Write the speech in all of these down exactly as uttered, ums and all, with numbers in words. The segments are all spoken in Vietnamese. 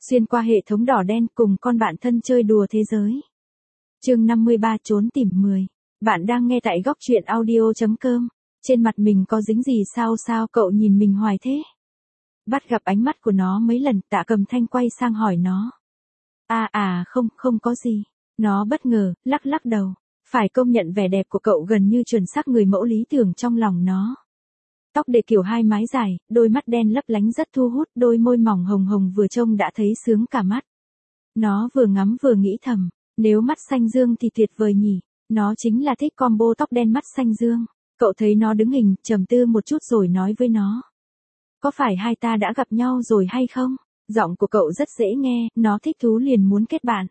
Xuyên qua hệ thống đỏ đen cùng con bạn thân chơi đùa thế giới. Chương năm mươi ba trốn tìm mười. Bạn đang nghe tại góc truyện audio chấm com. Trên mặt mình có dính gì sao sao cậu nhìn mình hoài thế? Bắt gặp ánh mắt của nó mấy lần, Tạ Cầm Thanh quay sang hỏi nó. À à không, không có gì. Nó bất ngờ, lắc lắc đầu. Phải công nhận vẻ đẹp của cậu gần như chuẩn xác người mẫu lý tưởng trong lòng nó. Tóc để kiểu hai mái dài, đôi mắt đen lấp lánh rất thu hút, đôi môi mỏng hồng hồng vừa trông đã thấy sướng cả mắt. Nó vừa ngắm vừa nghĩ thầm, nếu mắt xanh dương thì tuyệt vời nhỉ, nó chính là thích combo tóc đen mắt xanh dương. Cậu thấy nó đứng hình, trầm tư một chút rồi nói với nó. Có phải hai ta đã gặp nhau rồi hay không? Giọng của cậu rất dễ nghe, nó thích thú liền muốn kết bạn.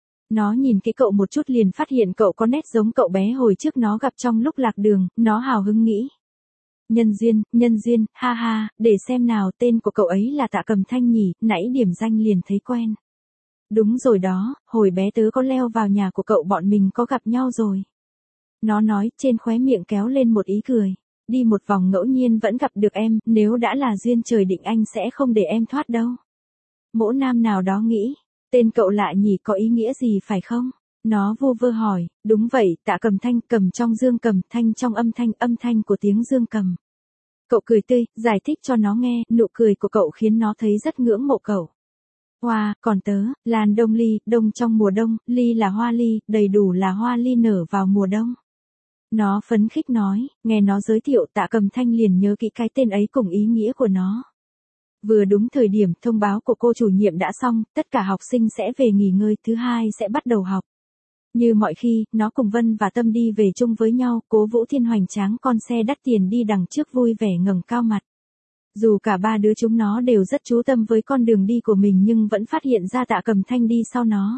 Nó nhìn cái cậu một chút liền phát hiện cậu có nét giống cậu bé hồi trước nó gặp trong lúc lạc đường, nó hào hứng nghĩ. Nhân duyên, nhân duyên, ha ha, để xem nào, tên của cậu ấy là Tạ Cầm Thanh nhỉ, nãy điểm danh liền thấy quen. Đúng rồi đó, hồi bé tớ có leo vào nhà của cậu, bọn mình có gặp nhau rồi. Nó nói, trên khóe miệng kéo lên một ý cười. Đi một vòng ngẫu nhiên vẫn gặp được em, nếu đã là duyên trời định anh sẽ không để em thoát đâu. Mỗ nam nào đó nghĩ, tên cậu lạ nhỉ, có ý nghĩa gì phải không? Nó vu vơ hỏi, đúng vậy, Tạ Cầm Thanh, cầm trong dương cầm, thanh trong âm thanh, âm thanh của tiếng dương cầm. Cậu cười tươi, giải thích cho nó nghe, nụ cười của cậu khiến nó thấy rất ngưỡng mộ cậu. Hoa, wow, còn tớ, làn đông ly, đông trong mùa đông, ly là hoa ly, đầy đủ là hoa ly nở vào mùa đông. Nó phấn khích nói, nghe nó giới thiệu Tạ Cầm Thanh liền nhớ kỹ cái tên ấy cùng ý nghĩa của nó. Vừa đúng thời điểm thông báo của cô chủ nhiệm đã xong, tất cả học sinh sẽ về nghỉ ngơi, thứ hai sẽ bắt đầu học. Như mọi khi, nó cùng Vân và Tâm đi về chung với nhau, Cố Vũ Thiên hoành tráng con xe đắt tiền đi đằng trước vui vẻ ngẩng cao mặt. Dù cả ba đứa chúng nó đều rất chú tâm với con đường đi của mình nhưng vẫn phát hiện ra Tạ Cầm Thanh đi sau nó.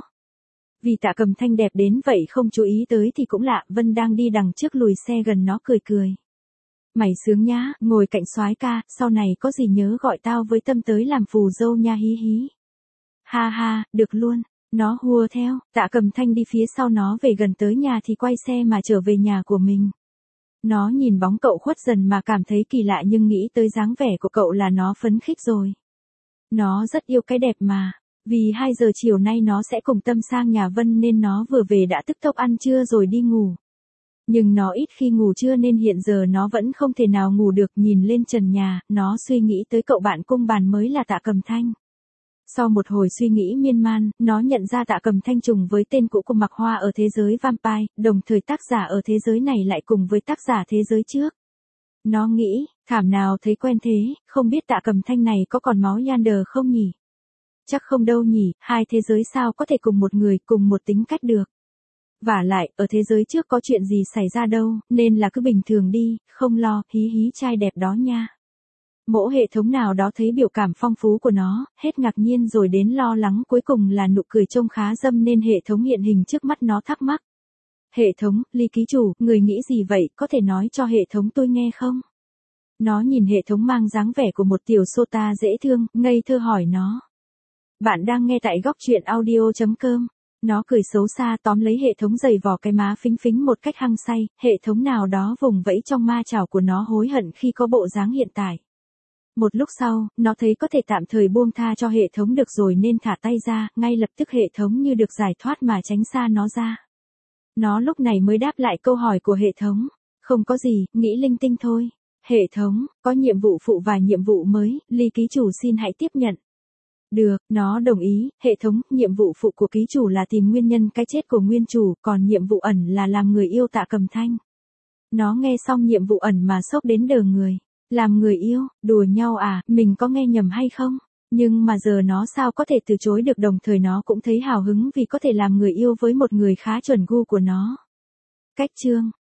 Vì Tạ Cầm Thanh đẹp đến vậy không chú ý tới thì cũng lạ, Vân đang đi đằng trước lùi xe gần nó cười cười. Mày sướng nhá, ngồi cạnh soái ca, sau này có gì nhớ gọi tao với Tâm tới làm phù dâu nha hí hí. Ha ha, được luôn. Nó hùa theo, Tạ Cầm Thanh đi phía sau nó về gần tới nhà thì quay xe mà trở về nhà của mình. Nó nhìn bóng cậu khuất dần mà cảm thấy kỳ lạ nhưng nghĩ tới dáng vẻ của cậu là nó phấn khích rồi. Nó rất yêu cái đẹp mà. Vì hai giờ chiều nay nó sẽ cùng Tâm sang nhà Vân nên nó vừa về đã tức tốc ăn trưa rồi đi ngủ. Nhưng nó ít khi ngủ trưa nên hiện giờ nó vẫn không thể nào ngủ được, nhìn lên trần nhà, nó suy nghĩ tới cậu bạn cung bàn mới là Tạ Cầm Thanh. Sau một hồi suy nghĩ miên man, nó nhận ra Tạ Cầm Thanh trùng với tên cũ của Mạc Hoa ở thế giới Vampire, đồng thời tác giả ở thế giới này lại cùng với tác giả thế giới trước. Nó nghĩ, thảm nào thấy quen thế, không biết Tạ Cầm Thanh này có còn máu Yander không nhỉ? Chắc không đâu nhỉ, hai thế giới sao có thể cùng một người, cùng một tính cách được. Vả lại, ở thế giới trước có chuyện gì xảy ra đâu, nên là cứ bình thường đi, không lo, hí hí trai đẹp đó nha. Mỗ hệ thống nào đó thấy biểu cảm phong phú của nó, hết ngạc nhiên rồi đến lo lắng, cuối cùng là nụ cười trông khá dâm nên hệ thống hiện hình trước mắt nó thắc mắc. Hệ thống, Ly ký chủ, người nghĩ gì vậy, có thể nói cho hệ thống tôi nghe không? Nó nhìn hệ thống mang dáng vẻ của một tiểu sota dễ thương, ngây thơ hỏi nó. Bạn đang nghe tại góc truyện audio chấm com. Nó cười xấu xa tóm lấy hệ thống giày vò cái má phính phính một cách hăng say, hệ thống nào đó vùng vẫy trong ma chảo của nó hối hận khi có bộ dáng hiện tại. Một lúc sau, nó thấy có thể tạm thời buông tha cho hệ thống được rồi nên thả tay ra, ngay lập tức hệ thống như được giải thoát mà tránh xa nó ra. Nó lúc này mới đáp lại câu hỏi của hệ thống. Không có gì, nghĩ linh tinh thôi. Hệ thống, có nhiệm vụ phụ và nhiệm vụ mới, Ly ký chủ xin hãy tiếp nhận. Được, nó đồng ý, hệ thống, nhiệm vụ phụ của ký chủ là tìm nguyên nhân cái chết của nguyên chủ, còn nhiệm vụ ẩn là làm người yêu Tạ Cầm Thanh. Nó nghe xong nhiệm vụ ẩn mà sốc đến đờ người. Làm người yêu, đùa nhau à, mình có nghe nhầm hay không? Nhưng mà giờ nó sao có thể từ chối được, đồng thời nó cũng thấy hào hứng vì có thể làm người yêu với một người khá chuẩn gu của nó. Cách chương,